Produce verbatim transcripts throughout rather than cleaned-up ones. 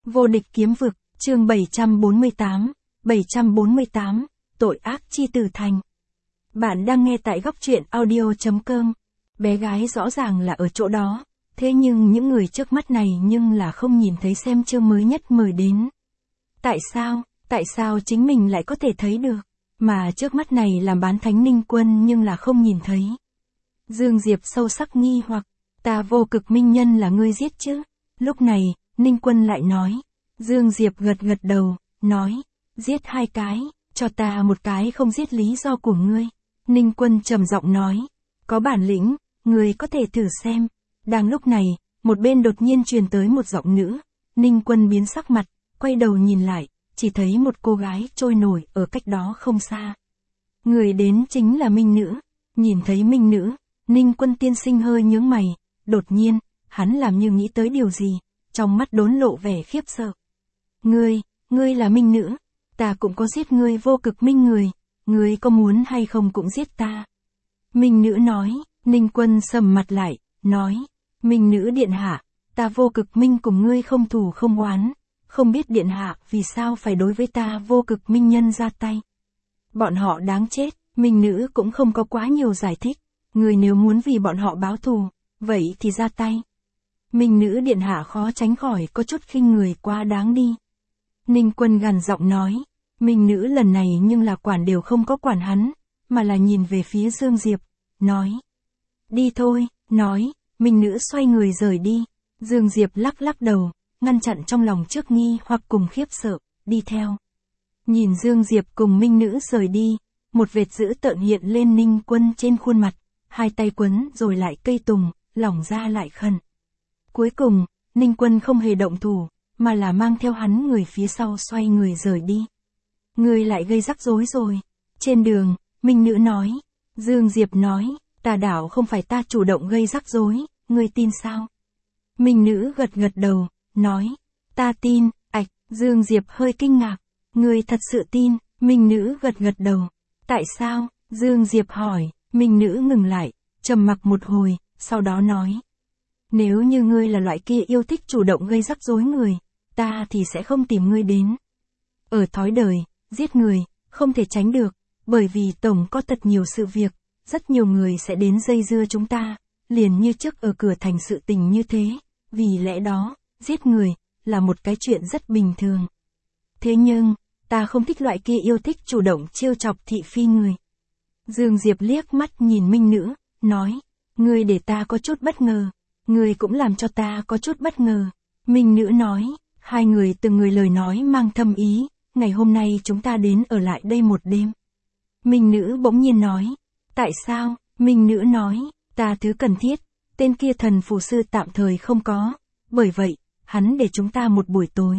Vô địch kiếm vực, chương bảy trăm bốn mươi tám, bảy trăm bốn mươi tám, tội ác chi tử thành. Bạn đang nghe tại góc truyện audio chấm com. Bé gái rõ ràng là ở chỗ đó, thế nhưng những người trước mắt này nhưng là không nhìn thấy xem chương mới nhất mời đến. Tại sao, tại sao chính mình lại có thể thấy được, mà trước mắt này làm bán thánh Ninh Quân nhưng là không nhìn thấy. Dương Diệp sâu sắc nghi hoặc, ta vô cực minh nhân là ngươi giết chứ? Lúc này, Ninh Quân lại nói. Dương Diệp gật gật đầu, nói, giết hai cái, cho ta một cái không giết lý do của ngươi. Ninh Quân trầm giọng nói, có bản lĩnh, ngươi có thể thử xem. Đang lúc này, một bên đột nhiên truyền tới một giọng nữ. Ninh Quân biến sắc mặt, quay đầu nhìn lại, chỉ thấy một cô gái trôi nổi ở cách đó không xa. Người đến chính là Minh Nữ. Nhìn thấy Minh Nữ, Ninh Quân tiên sinh hơi nhướng mày, đột nhiên, hắn làm như nghĩ tới điều gì, trong mắt đốn lộ vẻ khiếp sợ. Ngươi, ngươi là Minh Nữ, ta cũng có giết ngươi vô cực minh người, ngươi có muốn hay không cũng giết ta. Minh Nữ nói. Ninh Quân sầm mặt lại, nói, Minh Nữ điện hạ, ta vô cực minh cùng ngươi không thù không oán, không biết điện hạ vì sao phải đối với ta vô cực minh nhân ra tay. Bọn họ đáng chết. Minh Nữ cũng không có quá nhiều giải thích, ngươi nếu muốn vì bọn họ báo thù, vậy thì ra tay. Minh Nữ điện hạ khó tránh khỏi có chút khinh người quá đáng đi. Ninh Quân gằn giọng nói, Minh Nữ lần này nhưng là quản đều không có quản hắn, mà là nhìn về phía Dương Diệp, nói. Đi thôi, nói, Minh Nữ xoay người rời đi. Dương Diệp lắc lắc đầu, ngăn chặn trong lòng trước nghi hoặc cùng khiếp sợ, đi theo. Nhìn Dương Diệp cùng Minh Nữ rời đi, một vệt dữ tợn hiện lên Ninh Quân trên khuôn mặt, hai tay quấn rồi lại cây tùng, lỏng ra lại khẩn. Cuối cùng, Ninh Quân không hề động thủ, mà là mang theo hắn người phía sau xoay người rời đi. Ngươi lại gây rắc rối rồi. Trên đường, Minh Nữ nói. Dương Diệp nói, tà đảo không phải ta chủ động gây rắc rối, ngươi tin sao? Minh Nữ gật gật đầu, nói, ta tin. Ạch, Dương Diệp hơi kinh ngạc, ngươi thật sự tin? Minh Nữ gật gật đầu. Tại sao? Dương Diệp hỏi. Minh Nữ ngừng lại, trầm mặc một hồi, sau đó nói. Nếu như ngươi là loại kia yêu thích chủ động gây rắc rối người, ta thì sẽ không tìm ngươi đến. Ở thói đời, giết người, không thể tránh được, bởi vì tổng có thật nhiều sự việc, rất nhiều người sẽ đến dây dưa chúng ta, liền như trước ở cửa thành sự tình như thế, vì lẽ đó, giết người, là một cái chuyện rất bình thường. Thế nhưng, ta không thích loại kia yêu thích chủ động trêu chọc thị phi người. Dương Diệp liếc mắt nhìn Minh Nữ, nói, ngươi để ta có chút bất ngờ, ngươi cũng làm cho ta có chút bất ngờ. Minh Nữ nói, hai người từng người lời nói mang thâm ý, ngày hôm nay chúng ta đến ở lại đây một đêm. Minh Nữ bỗng nhiên nói, tại sao? Minh Nữ nói, ta thứ cần thiết, tên kia thần phù sư tạm thời không có, bởi vậy, hắn để chúng ta một buổi tối.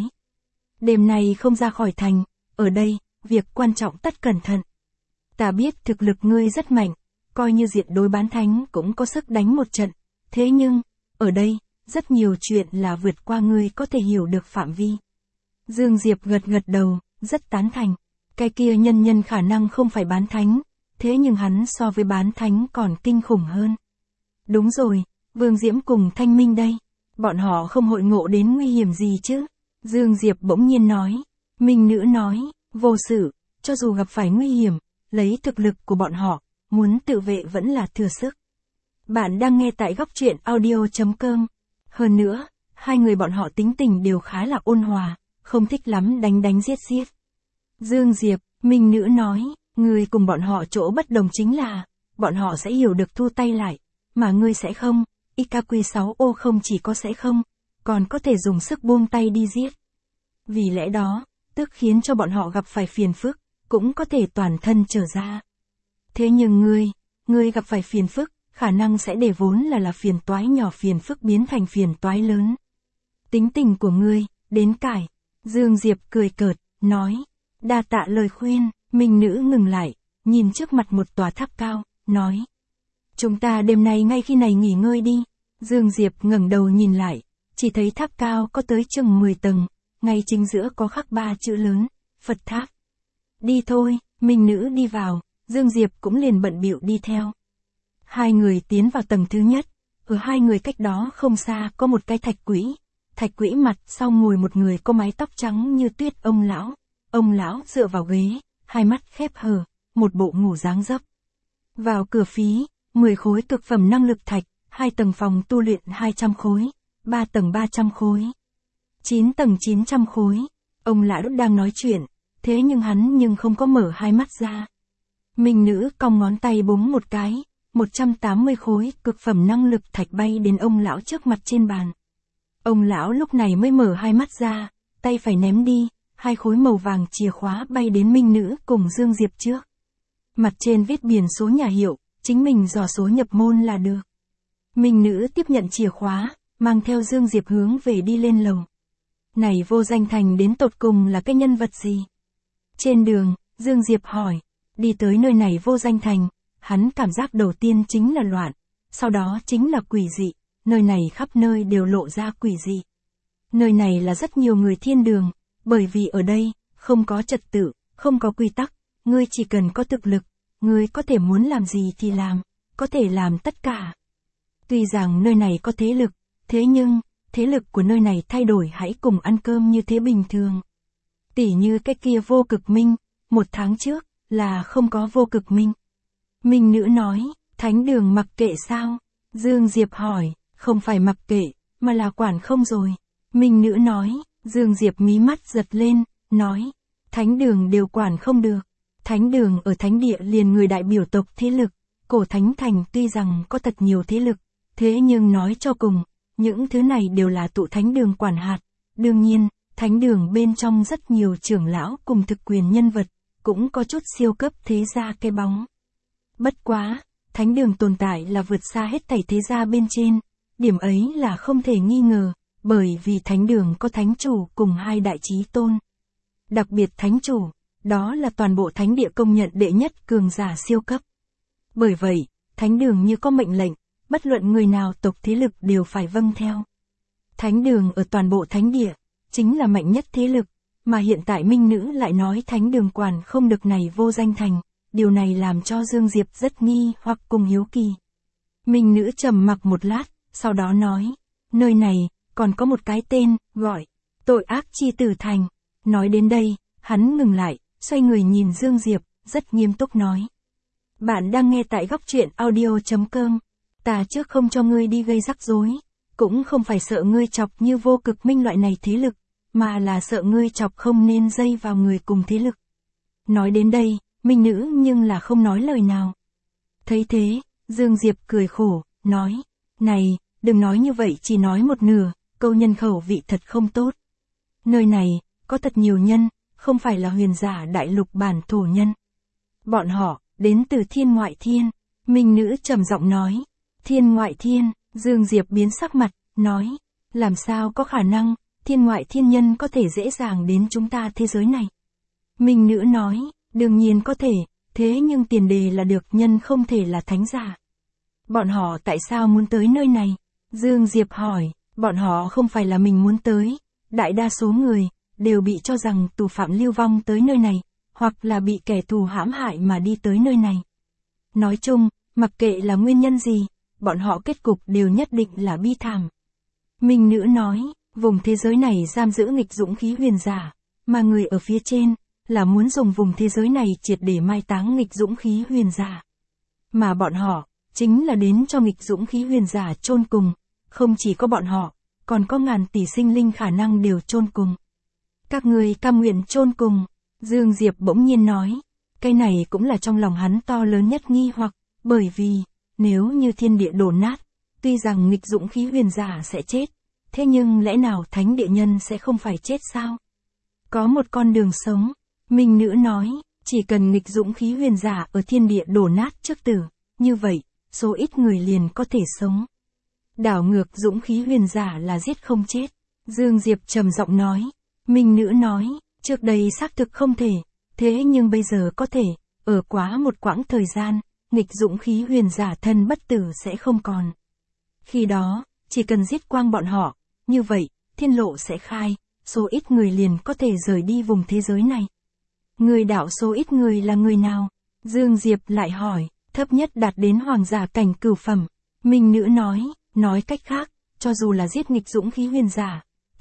Đêm nay không ra khỏi thành, ở đây, việc quan trọng tất cẩn thận. Ta biết thực lực ngươi rất mạnh, coi như diện đối bán thánh cũng có sức đánh một trận, thế nhưng, ở đây, rất nhiều chuyện là vượt qua ngươi có thể hiểu được phạm vi. Dương Diệp gật gật đầu, rất tán thành. Cái kia nhân nhân khả năng không phải bán thánh, thế nhưng hắn so với bán thánh còn kinh khủng hơn. Đúng rồi, Vương Diễm cùng Thanh Minh đây, bọn họ không hội ngộ đến nguy hiểm gì chứ? Dương Diệp bỗng nhiên nói. Minh Nữ nói, vô sự, cho dù gặp phải nguy hiểm, lấy thực lực của bọn họ, muốn tự vệ vẫn là thừa sức. Bạn đang nghe tại góc truyện audio chấm com. Hơn nữa, hai người bọn họ tính tình đều khá là ôn hòa, không thích lắm đánh đánh giết giết. Dương Diệp, Minh Nữ nói, ngươi cùng bọn họ chỗ bất đồng chính là, bọn họ sẽ hiểu được thu tay lại, mà ngươi sẽ không. i ca quy sáu ô không chỉ có sẽ không, còn có thể dùng sức buông tay đi giết. Vì lẽ đó, tức khiến cho bọn họ gặp phải phiền phức, cũng có thể toàn thân trở ra. Thế nhưng ngươi, ngươi gặp phải phiền phức, khả năng sẽ để vốn là là phiền toái nhỏ phiền phức biến thành phiền toái lớn. Tính tình của ngươi, đến cải. Dương Diệp cười cợt, nói, đa tạ lời khuyên. Minh Nữ ngừng lại, nhìn trước mặt một tòa tháp cao, nói. Chúng ta đêm nay ngay khi này nghỉ ngơi đi. Dương Diệp ngẩng đầu nhìn lại, chỉ thấy tháp cao có tới chừng mười tầng, ngay chính giữa có khắc ba chữ lớn, Phật tháp. Đi thôi. Minh Nữ đi vào, Dương Diệp cũng liền bận bịu đi theo. Hai người tiến vào tầng thứ nhất, ở hai người cách đó không xa có một cái thạch quỹ, thạch quỹ mặt sau ngồi một người có mái tóc trắng như tuyết ông lão. Ông lão dựa vào ghế, hai mắt khép hờ, một bộ ngủ dáng dấp. Vào cửa phí, mười khối cực phẩm năng lực thạch, hai tầng phòng tu luyện hai trăm khối, ba tầng ba trăm khối, chín tầng chín trăm khối. Ông lão đang nói chuyện, thế nhưng hắn nhưng không có mở hai mắt ra. Minh nữ cong ngón tay búng một cái, một trăm tám mươi khối cực phẩm năng lực thạch bay đến ông lão trước mặt trên bàn. Ông lão lúc này mới mở hai mắt ra, tay phải ném đi, hai khối màu vàng chìa khóa bay đến Minh nữ cùng Dương Diệp trước. Mặt trên viết biển số nhà hiệu, chính mình dò số nhập môn là được. Minh nữ tiếp nhận chìa khóa, mang theo Dương Diệp hướng về đi lên lầu. Này Vô Danh Thành đến tột cùng là cái nhân vật gì? Trên đường, Dương Diệp hỏi, đi tới nơi này Vô Danh Thành, hắn cảm giác đầu tiên chính là loạn, sau đó chính là quỷ dị, nơi này khắp nơi đều lộ ra quỷ dị. Nơi này là rất nhiều người thiên đường, bởi vì ở đây, không có trật tự, không có quy tắc, ngươi chỉ cần có thực lực, ngươi có thể muốn làm gì thì làm, có thể làm tất cả. Tuy rằng nơi này có thế lực, thế nhưng, thế lực của nơi này thay đổi hãy cùng ăn cơm như thế bình thường. Tỉ như cái kia Vô Cực Minh, một tháng trước, là không có Vô Cực Minh. Minh nữ nói, thánh đường mặc kệ sao? Dương Diệp hỏi, không phải mặc kệ, mà là quản không rồi. Minh nữ nói, Dương Diệp mí mắt giật lên, nói, thánh đường đều quản không được. Thánh đường ở thánh địa liền người đại biểu tộc thế lực, cổ thánh thành tuy rằng có thật nhiều thế lực, thế nhưng nói cho cùng, những thứ này đều là tụ thánh đường quản hạt. Đương nhiên, thánh đường bên trong rất nhiều trưởng lão cùng thực quyền nhân vật, cũng có chút siêu cấp thế gia cái bóng. Bất quá, thánh đường tồn tại là vượt xa hết thảy thế gia bên trên, điểm ấy là không thể nghi ngờ, bởi vì thánh đường có thánh chủ cùng hai đại chí tôn. Đặc biệt thánh chủ, đó là toàn bộ thánh địa công nhận đệ nhất cường giả siêu cấp. Bởi vậy, thánh đường như có mệnh lệnh, bất luận người nào tộc thế lực đều phải vâng theo. Thánh đường ở toàn bộ thánh địa, chính là mạnh nhất thế lực, mà hiện tại Minh nữ lại nói thánh đường quản không được này Vô Danh Thành, điều này làm cho Dương Diệp rất nghi hoặc cùng hiếu kỳ. Minh nữ trầm mặc một lát, sau đó nói, nơi này, còn có một cái tên, gọi, tội ác chi tử thành. Nói đến đây, hắn ngừng lại, xoay người nhìn Dương Diệp, rất nghiêm túc nói. Bạn đang nghe tại góc truyện audio chấm com. Ta trước không cho ngươi đi gây rắc rối, cũng không phải sợ ngươi chọc như Vô Cực Minh loại này thế lực, mà là sợ ngươi chọc không nên dây vào người cùng thế lực. Nói đến đây, Minh nữ nhưng là không nói lời nào. Thấy thế, Dương Diệp cười khổ, nói, này, đừng nói như vậy chỉ nói một nửa, câu nhân khẩu vị thật không tốt. Nơi này, có thật nhiều nhân, không phải là huyền giả đại lục bản thổ nhân. Bọn họ, đến từ thiên ngoại thiên. Minh nữ trầm giọng nói, thiên ngoại thiên. Dương Diệp biến sắc mặt, nói, làm sao có khả năng, thiên ngoại thiên nhân có thể dễ dàng đến chúng ta thế giới này. Minh nữ nói, đương nhiên có thể, thế nhưng tiền đề là được nhân không thể là thánh giả. Bọn họ tại sao muốn tới nơi này? Dương Diệp hỏi, bọn họ không phải là mình muốn tới, đại đa số người, đều bị cho rằng tù phạm lưu vong tới nơi này, hoặc là bị kẻ thù hãm hại mà đi tới nơi này. Nói chung, mặc kệ là nguyên nhân gì, bọn họ kết cục đều nhất định là bi thảm. Minh nữ nói, vùng thế giới này giam giữ nghịch dũng khí huyền giả, mà người ở phía trên, là muốn dùng vùng thế giới này triệt để mai táng nghịch dũng khí huyền giả. Mà bọn họ, chính là đến cho nghịch dũng khí huyền giả chôn cùng, không chỉ có bọn họ, còn có ngàn tỷ sinh linh khả năng đều chôn cùng. Các người cam nguyện chôn cùng, Dương Diệp bỗng nhiên nói, cái này cũng là trong lòng hắn to lớn nhất nghi hoặc, bởi vì, nếu như thiên địa đổ nát, tuy rằng nghịch dũng khí huyền giả sẽ chết, thế nhưng lẽ nào thánh địa nhân sẽ không phải chết sao? Có một con đường sống, Minh nữ nói, chỉ cần nghịch dũng khí huyền giả ở thiên địa đổ nát trước tử, như vậy, số ít người liền có thể sống. Đảo ngược dũng khí huyền giả là giết không chết. Dương Diệp trầm giọng nói, Minh nữ nói, trước đây xác thực không thể, thế nhưng bây giờ có thể, ở quá một quãng thời gian, nghịch dũng khí huyền giả thân bất tử sẽ không còn. Khi đó, chỉ cần giết quang bọn họ, như vậy, thiên lộ sẽ khai, số ít người liền có thể rời đi vùng thế giới này. Người đạo số ít người là người nào? Dương Diệp lại hỏi, thấp nhất đạt đến hoàng giả cảnh cửu phẩm. Minh nữ nói, nói cách khác, cho dù là giết nghịch dũng khí huyền giả,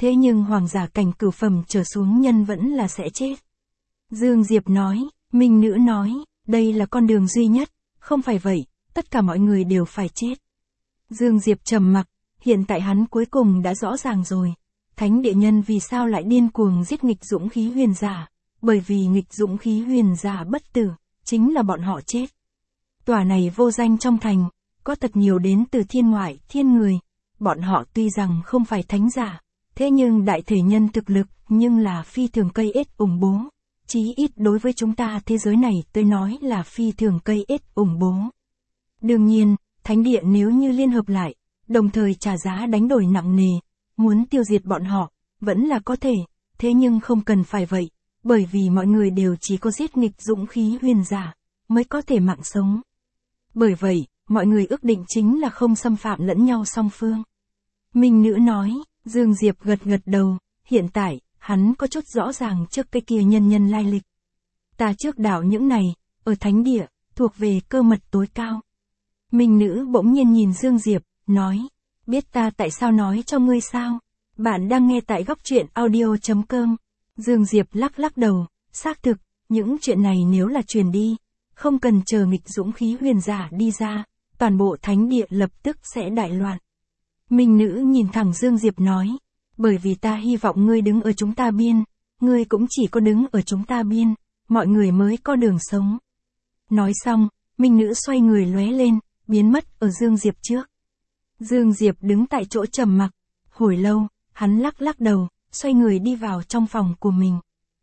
thế nhưng hoàng giả cảnh cửu phẩm trở xuống nhân vẫn là sẽ chết. Dương Diệp nói, Minh Nữ nói, đây là con đường duy nhất, không phải vậy, tất cả mọi người đều phải chết. Dương Diệp trầm mặc, hiện tại hắn cuối cùng đã rõ ràng rồi. Thánh địa nhân vì sao lại điên cuồng giết nghịch dũng khí huyền giả, bởi vì nghịch dũng khí huyền giả bất tử, chính là bọn họ chết. Tòa này vô danh trong thành, có thật nhiều đến từ thiên ngoại, thiên người, bọn họ tuy rằng không phải thánh giả, thế nhưng đại thể nhân thực lực, nhưng là phi thường cây ết ủng bố. Chí ít đối với chúng ta thế giới này tôi nói là phi thường cây ết ủng bố. Đương nhiên, thánh địa nếu như liên hợp lại, đồng thời trả giá đánh đổi nặng nề, muốn tiêu diệt bọn họ, vẫn là có thể, thế nhưng không cần phải vậy, bởi vì mọi người đều chỉ có giết nghịch dũng khí huyền giả, mới có thể mạng sống. Bởi vậy, mọi người ước định chính là không xâm phạm lẫn nhau song phương. Minh Nữ nói, Dương Diệp gật gật đầu, hiện tại, hắn có chút rõ ràng trước cái kia nhân nhân lai lịch. Ta trước đảo những này, ở thánh địa, thuộc về cơ mật tối cao. Minh Nữ bỗng nhiên nhìn Dương Diệp, nói, biết ta tại sao nói cho ngươi sao? Bạn đang nghe tại góc truyện audio chấm com. Dương Diệp lắc lắc đầu, xác thực, những chuyện này nếu là truyền đi, không cần chờ nghịch dũng khí huyền giả đi ra, toàn bộ thánh địa lập tức sẽ đại loạn. Minh Nữ nhìn thẳng Dương Diệp nói, bởi vì ta hy vọng ngươi đứng ở chúng ta biên, ngươi cũng chỉ có đứng ở chúng ta biên, mọi người mới có đường sống. Nói xong, Minh Nữ xoay người lóe lên, biến mất ở Dương Diệp trước. Dương Diệp đứng tại chỗ trầm mặc, hồi lâu, hắn lắc lắc đầu, xoay người đi vào trong phòng của mình.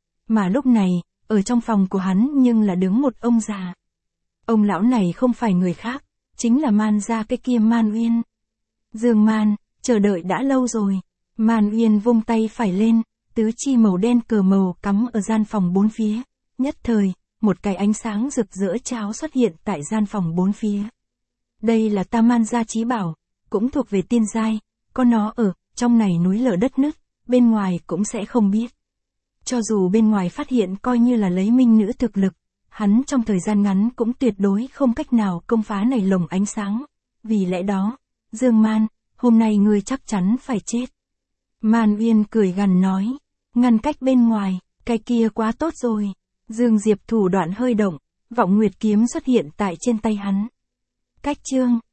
Mà lúc này, ở trong phòng của hắn nhưng là đứng một ông già. Ông lão này không phải người khác, chính là Man gia cái kia Man Uyên. Dương Man, chờ đợi đã lâu rồi. Man Uyên vung tay phải lên, tứ chi màu đen cờ màu cắm ở gian phòng bốn phía. Nhất thời, một cái ánh sáng rực rỡ cháo xuất hiện tại gian phòng bốn phía. Đây là ta Man gia chí bảo, cũng thuộc về tiên giai, có nó ở, trong này núi lở đất nứt, bên ngoài cũng sẽ không biết. Cho dù bên ngoài phát hiện coi như là lấy Minh Nữ thực lực, hắn trong thời gian ngắn cũng tuyệt đối không cách nào công phá này lồng ánh sáng. Vì lẽ đó, Dương Man, hôm nay ngươi chắc chắn phải chết. Man Uyên cười gằn nói, ngăn cách bên ngoài, cái kia quá tốt rồi. Dương Diệp thủ đoạn hơi động, vọng nguyệt kiếm xuất hiện tại trên tay hắn. Cách chương